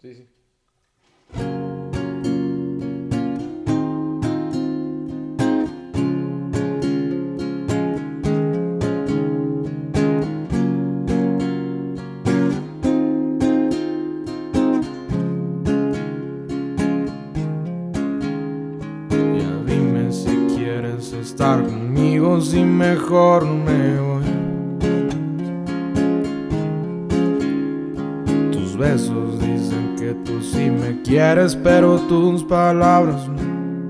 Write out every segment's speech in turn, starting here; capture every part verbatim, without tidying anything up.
Sí, sí. Ya dime si quieres estar conmigo, si mejor me voy. Tus besos dicen que tú sí me quieres, pero tus palabras no.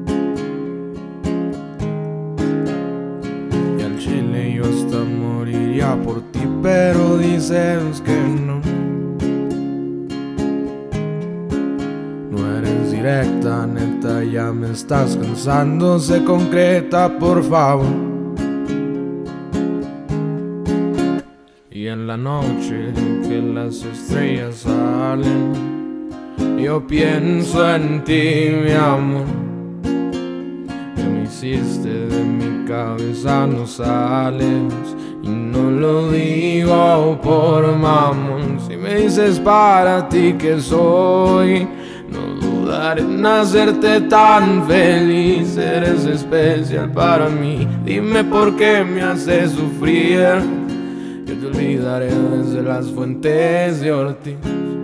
Y al chile yo hasta moriría por ti, pero dices que no. No eres directa, neta, ya me estás cansando. Sé concreta, por favor. Y en la noche que las estrellas salen, yo pienso en ti, mi amor. Que me hiciste de mi cabeza, no sales. Y no lo digo por mamón. Si me dices para ti que soy, no dudaré en hacerte tan feliz. Eres especial para mí. Dime por qué me haces sufrir. Yo te olvidaré desde las fuentes de Ortiz.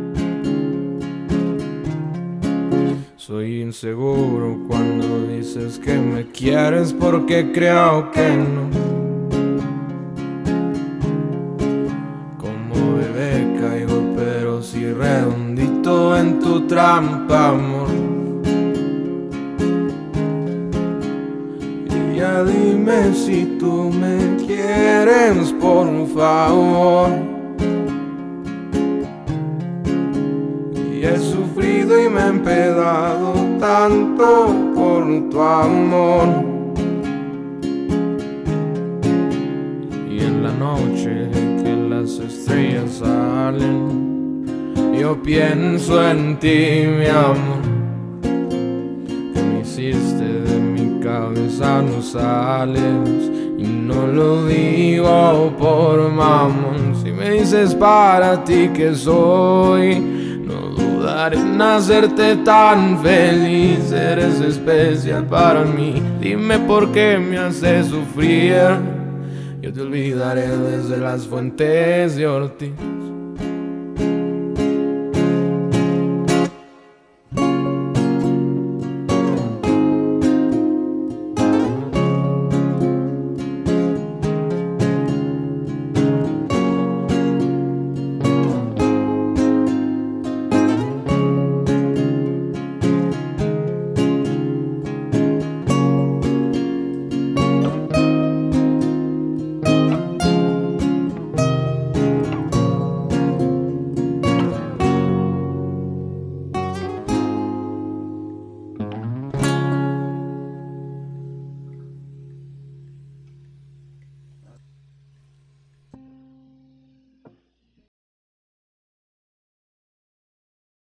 Soy inseguro cuando dices que me quieres, porque creo que no. Como bebé caigo, pero sí redondito en tu trampa, amor. Y ya dime si tú me quieres, por favor. Y he sufrido y me he empedado tanto por tu amor. Y en la noche que las estrellas salen, yo pienso en ti, mi amor. Que me hiciste de mi cabeza, no sales. Y no lo digo por mamón. Si me dices para ti que soy, no dudaré en hacerte tan feliz. Eres especial para mí. Dime por qué me haces sufrir. Yo te olvidaré desde las fuentes de Ortiz.